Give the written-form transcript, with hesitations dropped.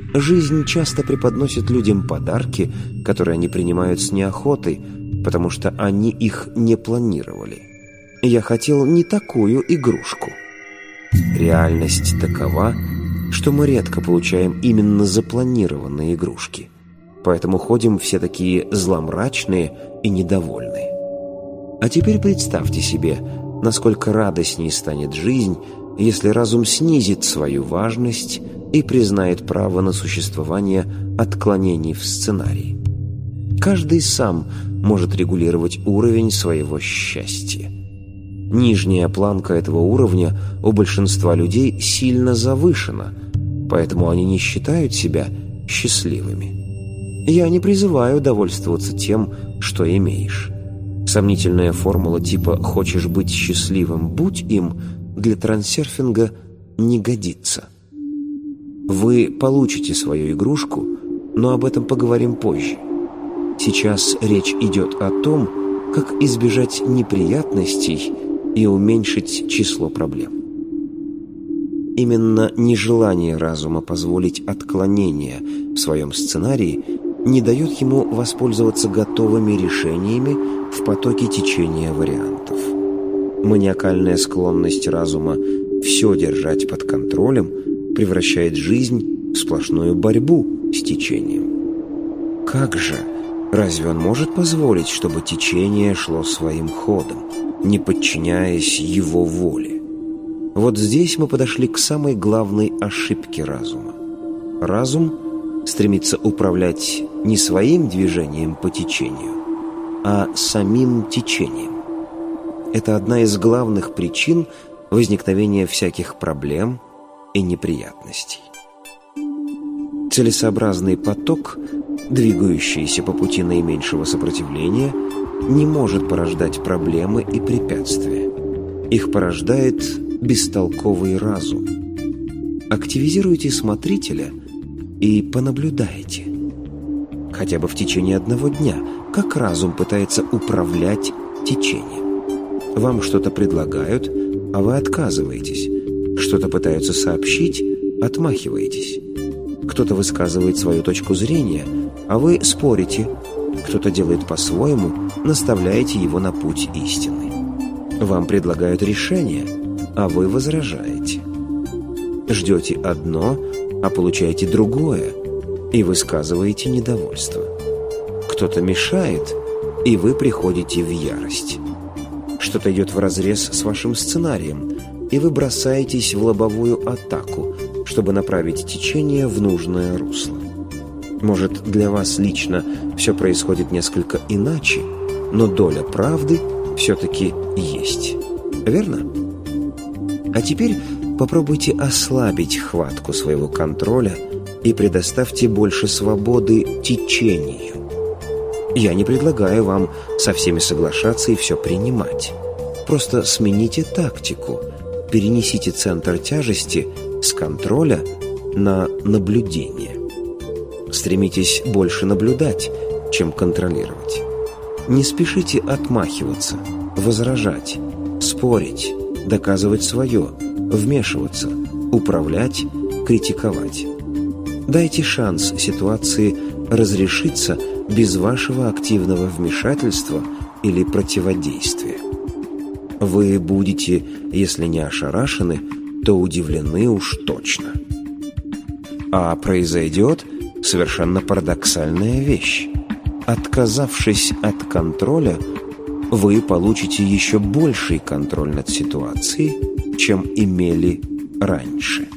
Жизнь часто преподносит людям подарки, которые они принимают с неохотой, потому что они их не планировали. Я хотел не такую игрушку. Реальность такова, что мы редко получаем именно запланированные игрушки. Поэтому ходим все такие зломрачные и недовольные. А теперь представьте себе, насколько радостней станет жизнь, если разум снизит свою важность и признает право на существование отклонений в сценарии. Каждый сам может регулировать уровень своего счастья. Нижняя планка этого уровня у большинства людей сильно завышена, поэтому они не считают себя счастливыми. Я не призываю довольствоваться тем, что имеешь. Сомнительная формула типа «хочешь быть счастливым, будь им» для трансерфинга не годится. Вы получите свою игрушку, но об этом поговорим позже. Сейчас речь идет о том, как избежать неприятностей и уменьшить число проблем. Именно нежелание разума позволить отклонения в своем сценарии не дает ему воспользоваться готовыми решениями в потоке течения вариантов. Маниакальная склонность разума все держать под контролем превращает жизнь в сплошную борьбу с течением. Как же? Разве он может позволить, чтобы течение шло своим ходом, не подчиняясь его воле? Вот здесь мы подошли к самой главной ошибке разума. Разум стремится управлять не своим движением по течению, а самим течением. Это одна из главных причин возникновения всяких проблем и неприятностей. Целесообразный поток, двигающийся по пути наименьшего сопротивления, не может порождать проблемы и препятствия. Их порождает бестолковый разум. Активизируйте смотрителя и понаблюдайте. Хотя бы в течение одного дня, как разум пытается управлять течением. Вам что-то предлагают, а вы отказываетесь. Что-то пытаются сообщить, отмахиваетесь. Кто-то высказывает свою точку зрения, а вы спорите. Кто-то делает по-своему, наставляете его на путь истины. Вам предлагают решение, а вы возражаете. Ждете одно, а получаете другое, и высказываете недовольство. Кто-то мешает, и вы приходите в ярость. Что-то идет вразрез с вашим сценарием, и вы бросаетесь в лобовую атаку, чтобы направить течение в нужное русло. Может, для вас лично все происходит несколько иначе, но доля правды все-таки есть. Верно? А теперь попробуйте ослабить хватку своего контроля и предоставьте больше свободы течению. Я не предлагаю вам со всеми соглашаться и все принимать. Просто смените тактику, перенесите центр тяжести с контроля на наблюдение. Стремитесь больше наблюдать, чем контролировать. Не спешите отмахиваться, возражать, спорить, доказывать свое, вмешиваться, управлять, критиковать. Дайте шанс ситуации разрешиться без вашего активного вмешательства или противодействия. Вы будете, если не ошарашены, то удивлены уж точно. А произойдет совершенно парадоксальная вещь. Отказавшись от контроля, вы получите еще больший контроль над ситуацией, чем имели раньше.